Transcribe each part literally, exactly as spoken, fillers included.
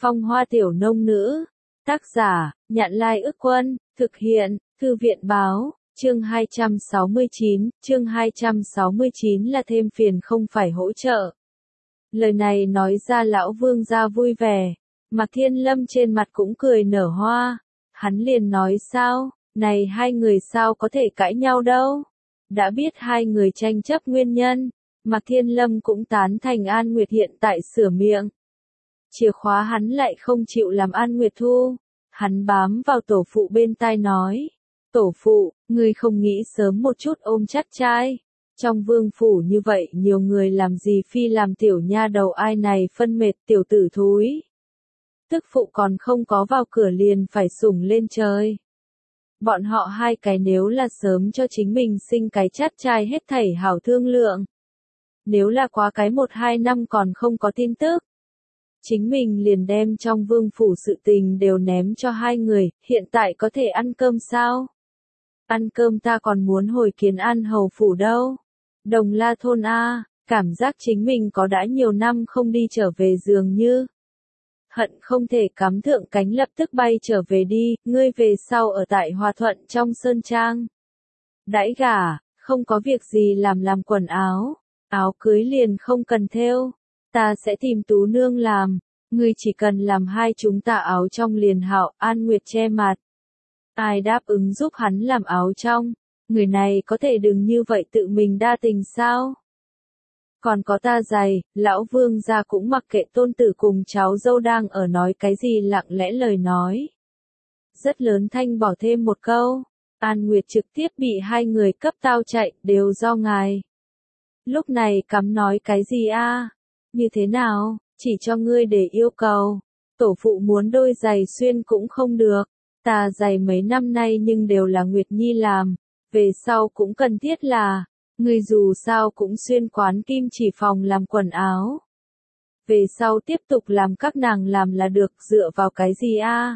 Phong Hoa Tiểu Nông Nữ. Tác giả, Nhạn Lai Ức Quân, thực hiện, Thư viện Báo, chương hai trăm sáu mươi chín, chương hai trăm sáu mươi chín là thêm phiền không phải hỗ trợ. Lời này nói ra lão vương gia vui vẻ, Mạc Thiên Lâm trên mặt cũng cười nở hoa, hắn liền nói sao, này hai người sao có thể cãi nhau đâu. Đã biết hai người tranh chấp nguyên nhân, Mạc Thiên Lâm cũng tán thành An Nguyệt hiện tại sửa miệng. Chìa khóa hắn lại không chịu làm An Nguyệt thu, hắn bám vào tổ phụ bên tai nói. Tổ phụ, ngươi không nghĩ sớm một chút ôm chắc trai. Trong vương phủ như vậy nhiều người làm gì phi làm tiểu nha đầu ai này phân mệt tiểu tử thúi. Tức phụ còn không có vào cửa liền phải sủng lên trời. Bọn họ hai cái nếu là sớm cho chính mình sinh cái chát trai hết thảy hảo thương lượng. Nếu là quá cái một hai năm còn không có tin tức. Chính mình liền đem trong vương phủ sự tình đều ném cho hai người, hiện tại có thể ăn cơm sao? Ăn cơm ta còn muốn hồi kiến An hầu phủ đâu. Đồng La thôn A, cảm giác chính mình có đã nhiều năm không đi trở về dường như. Hận không thể cắm thượng cánh lập tức bay trở về đi, ngươi về sau ở tại Hòa Thuận trong Sơn Trang. Đãi gả, không có việc gì làm làm quần áo, áo cưới liền không cần thêu, ta sẽ tìm Tú Nương làm, ngươi chỉ cần làm hai chúng ta áo trong liền hảo. An Nguyệt che mặt. Ai đáp ứng giúp hắn làm áo trong, người này có thể đừng như vậy tự mình đa tình sao? Còn có ta giày, lão vương gia cũng mặc kệ tôn tử cùng cháu dâu đang ở nói cái gì lặng lẽ lời nói. Rất lớn thanh bỏ thêm một câu, An Nguyệt trực tiếp bị hai người cấp tao chạy, đều do ngài. Lúc này cắm nói cái gì a? Như thế nào, chỉ cho ngươi để yêu cầu, tổ phụ muốn đôi giày xuyên cũng không được, ta giày mấy năm nay nhưng đều là Nguyệt Nhi làm, về sau cũng cần thiết là. Ngươi dù sao cũng xuyên quán kim chỉ phòng làm quần áo. Về sau tiếp tục làm các nàng làm là được, dựa vào cái gì a?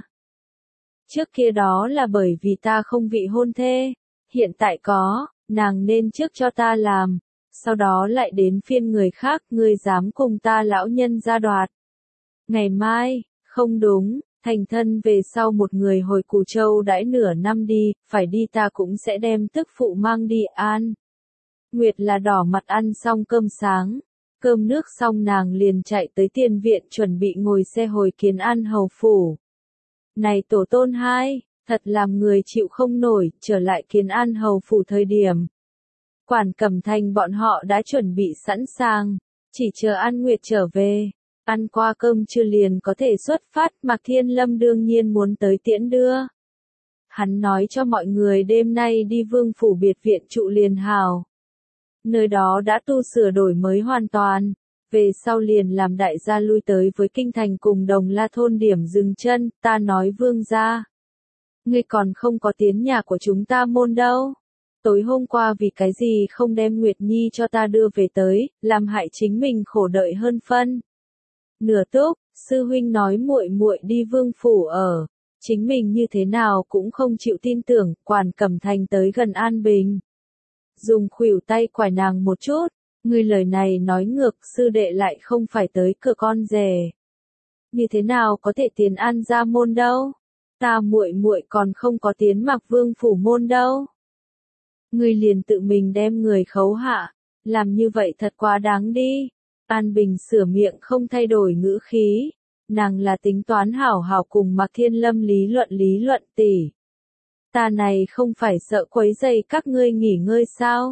Trước kia đó là bởi vì ta không vị hôn thê, hiện tại có, nàng nên trước cho ta làm, sau đó lại đến phiên người khác, ngươi dám cùng ta lão nhân ra đoạt. Ngày mai, không đúng, thành thân về sau một người hồi Cù Châu đãi nửa năm đi, phải đi ta cũng sẽ đem tức phụ mang đi. An Nguyệt là đỏ mặt ăn xong cơm sáng, cơm nước xong nàng liền chạy tới tiền viện chuẩn bị ngồi xe hồi kiến An hầu phủ. Này tổ tôn hai, thật làm người chịu không nổi, trở lại kiến An hầu phủ thời điểm. Quản Cẩm Thành bọn họ đã chuẩn bị sẵn sàng, chỉ chờ An Nguyệt trở về, ăn qua cơm trưa liền có thể xuất phát. Mạc Thiên Lâm đương nhiên muốn tới tiễn đưa. Hắn nói cho mọi người đêm nay đi vương phủ biệt viện trụ liền hào. Nơi đó đã tu sửa đổi mới hoàn toàn, về sau liền làm đại gia lui tới với kinh thành cùng Đồng La thôn điểm dừng chân. Ta nói vương gia, ngươi còn không có tiến nhà của chúng ta môn đâu. Tối hôm qua vì cái gì không đem Nguyệt Nhi cho ta đưa về tới, làm hại chính mình khổ đợi hơn phân. Nửa túc, sư huynh nói muội muội đi vương phủ ở, chính mình như thế nào cũng không chịu tin tưởng. Quản Cẩm Thành tới gần An Bình, dùng khuỷu tay quải nàng một chút, ngươi lời này nói ngược, sư đệ lại không phải tới cửa con rể. Như thế nào có thể tiến An gia môn đâu? Ta muội muội còn không có tiến Mạc vương phủ môn đâu. Ngươi liền tự mình đem người khấu hạ, làm như vậy thật quá đáng đi. An Bình sửa miệng không thay đổi ngữ khí, nàng là tính toán hảo hảo cùng Mạc Thiên Lâm lý luận lý luận tỷ. Ta này không phải sợ quấy rầy các ngươi nghỉ ngơi sao?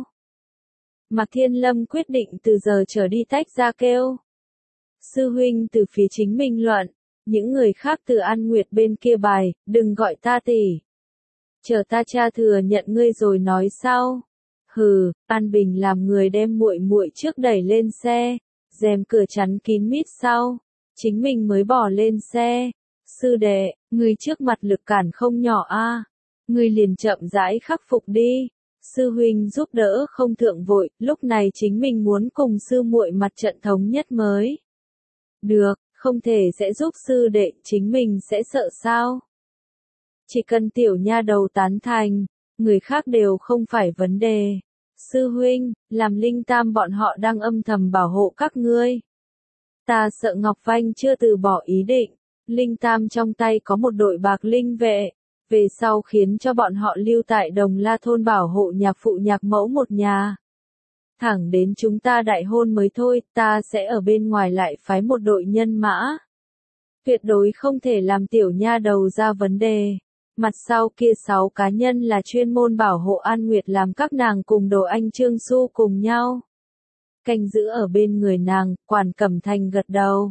Mạc Thiên Lâm quyết định từ giờ trở đi tách ra kêu. Sư huynh từ phía chính minh luận, những người khác từ An Nguyệt bên kia bài, đừng gọi ta tỷ. Chờ ta cha thừa nhận ngươi rồi nói sau. Hừ, An Bình làm người đem muội muội trước đẩy lên xe, rèm cửa chắn kín mít sau, chính mình mới bỏ lên xe. Sư đệ, ngươi trước mặt lực cản không nhỏ a. Ngươi liền chậm rãi khắc phục đi. Sư huynh giúp đỡ không thượng vội, lúc này chính mình muốn cùng sư muội mặt trận thống nhất mới. Được, không thể sẽ giúp sư đệ, chính mình sẽ sợ sao? Chỉ cần tiểu nha đầu tán thành, người khác đều không phải vấn đề. Sư huynh, làm Linh Tam bọn họ đang âm thầm bảo hộ các ngươi. Ta sợ Ngọc Vanh chưa từ bỏ ý định, Linh Tam trong tay có một đội bạc linh vệ, về sau khiến cho bọn họ lưu tại Đồng La thôn bảo hộ nhạc phụ nhạc mẫu một nhà. Thẳng đến chúng ta đại hôn mới thôi, ta sẽ ở bên ngoài lại phái một đội nhân mã. Tuyệt đối không thể làm tiểu nha đầu ra vấn đề. Mặt sau kia sáu cá nhân là chuyên môn bảo hộ An Nguyệt, làm các nàng cùng Đồ Anh Trương Xu cùng nhau canh giữ ở bên người nàng. Quản Cẩm Thành gật đầu.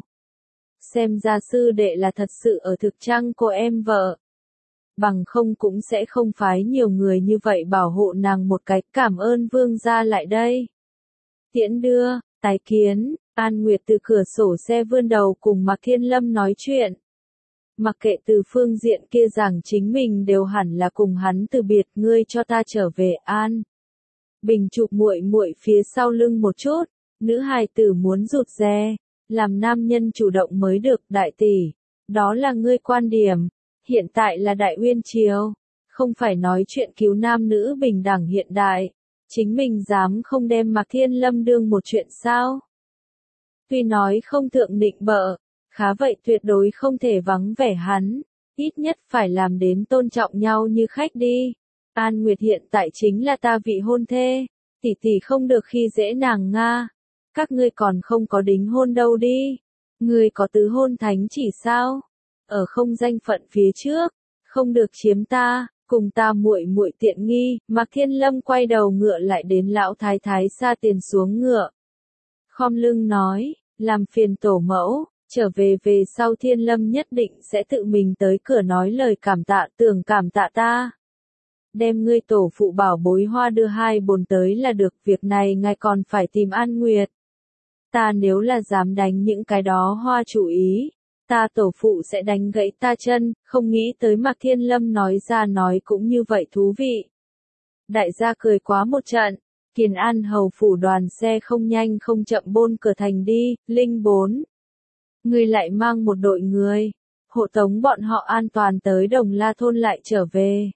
Xem ra sư đệ là thật sự ở thực trang cô em vợ. Bằng không cũng sẽ không phái nhiều người như vậy bảo hộ nàng một cái. Cảm ơn vương gia lại đây. Tiễn đưa, tái kiến. An Nguyệt từ cửa sổ xe vươn đầu cùng Mạc Thiên Lâm nói chuyện. Mặc kệ từ phương diện kia rằng chính mình đều hẳn là cùng hắn từ biệt, ngươi cho ta trở về. An Bình chụp muội muội phía sau lưng một chút, nữ hài tử muốn rụt rè, làm nam nhân chủ động mới được. Đại tỷ, đó là ngươi quan điểm, hiện tại là Đại Uyên Triều, không phải nói chuyện cứu nam nữ bình đẳng hiện đại, chính mình dám không đem Mạc Thiên Lâm đương một chuyện sao? Tuy nói không thượng nịnh bợ, khá vậy tuyệt đối không thể vắng vẻ hắn, ít nhất phải làm đến tôn trọng nhau như khách đi. An Nguyệt hiện tại chính là ta vị hôn thê, tỷ tỷ không được khi dễ nàng nga. Các ngươi còn không có đính hôn đâu đi. Ngươi có tứ hôn thánh chỉ sao? Ở không danh phận phía trước, không được chiếm ta, cùng ta muội muội tiện nghi. Mạc Thiên Lâm quay đầu ngựa lại đến lão thái thái xa tiền xuống ngựa. Khom lưng nói, làm phiền tổ mẫu, trở về về sau Thiên Lâm nhất định sẽ tự mình tới cửa nói lời cảm tạ, tưởng cảm tạ ta. Đem ngươi tổ phụ bảo bối hoa đưa hai bồn tới là được, việc này ngài còn phải tìm An Nguyệt. Ta nếu là dám đánh những cái đó hoa chủ ý, ta tổ phụ sẽ đánh gãy ta chân. Không nghĩ tới Mạc Thiên Lâm nói ra nói cũng như vậy thú vị. Đại gia cười quá một trận. Kiền An hầu phủ đoàn xe không nhanh không chậm bôn cửa thành đi. Linh bốn, người lại mang một đội người, hộ tống bọn họ an toàn tới Đồng La thôn lại trở về.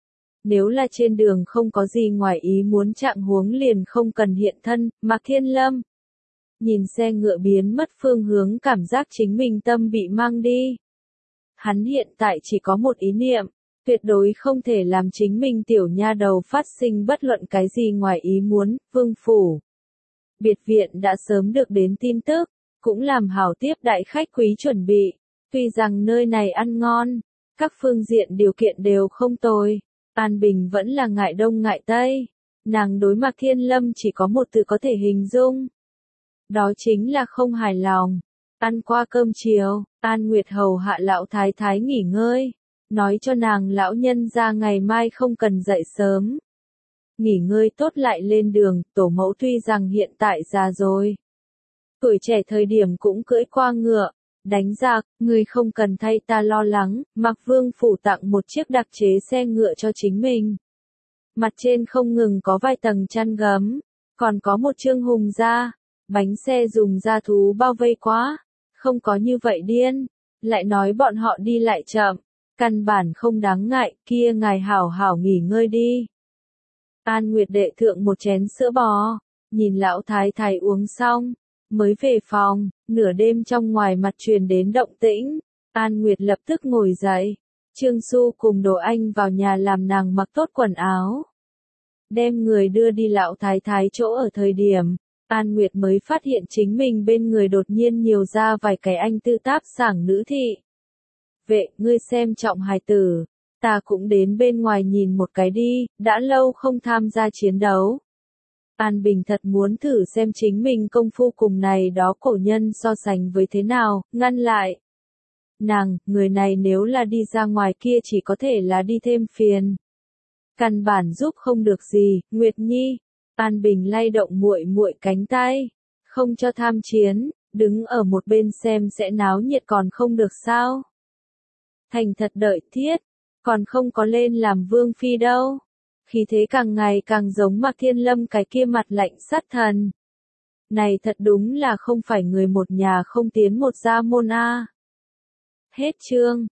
Nếu là trên đường không có gì ngoài ý muốn trạng huống liền không cần hiện thân. Mạc Thiên Lâm nhìn xe ngựa biến mất phương hướng, cảm giác chính mình tâm bị mang đi. Hắn hiện tại chỉ có một ý niệm, tuyệt đối không thể làm chính mình tiểu nha đầu phát sinh bất luận cái gì ngoài ý muốn. Vương phủ biệt viện đã sớm được đến tin tức, cũng làm hảo tiếp đại khách quý chuẩn bị. Tuy rằng nơi này ăn ngon, các phương diện điều kiện đều không tồi, An Bình vẫn là ngại đông ngại tây. Nàng đối Mạc Thiên Lâm chỉ có một từ có thể hình dung. Đó chính là không hài lòng. Ăn qua cơm chiều, An Nguyệt hầu hạ lão thái thái nghỉ ngơi, nói cho nàng lão nhân ra ngày mai không cần dậy sớm. Nghỉ ngơi tốt lại lên đường. Tổ mẫu tuy rằng hiện tại già rồi, tuổi trẻ thời điểm cũng cưỡi qua ngựa, đánh giặc, người không cần thay ta lo lắng. Mạc Vương phủ tặng một chiếc đặc chế xe ngựa cho chính mình. Mặt trên không ngừng có vài tầng chăn gấm, còn có một chương hùng da, bánh xe dùng da thú bao vây quá, không có như vậy điên. Lại nói bọn họ đi lại chậm, căn bản không đáng ngại, kia ngài hảo hảo nghỉ ngơi đi. An Nguyệt đệ thượng một chén sữa bò, nhìn lão thái thái uống xong, mới về phòng. Nửa đêm trong ngoài mặt truyền đến động tĩnh, An Nguyệt lập tức ngồi dậy. Trương Xu cùng Đồ Anh vào nhà làm nàng mặc tốt quần áo, đem người đưa đi lão thái thái chỗ ở. Thời điểm An Nguyệt mới phát hiện chính mình bên người đột nhiên nhiều ra vài cái anh tư táp sảng nữ thị. Vệ, ngươi xem trọng hài tử, ta cũng đến bên ngoài nhìn một cái đi, đã lâu không tham gia chiến đấu. An Bình thật muốn thử xem chính mình công phu cùng này đó cổ nhân so sánh với thế nào, ngăn lại. Nàng, người này nếu là đi ra ngoài kia chỉ có thể là đi thêm phiền. Căn bản giúp không được gì. Nguyệt Nhi, An Bình lay động muội muội cánh tay, không cho tham chiến, đứng ở một bên xem sẽ náo nhiệt còn không được sao? Thành thật đợi thiết, còn không có lên làm vương phi đâu. Khí thế càng ngày càng giống Mạc Thiên Lâm cái kia mặt lạnh sát thần. Này thật đúng là không phải người một nhà không tiến một gia môn a. Hết chương.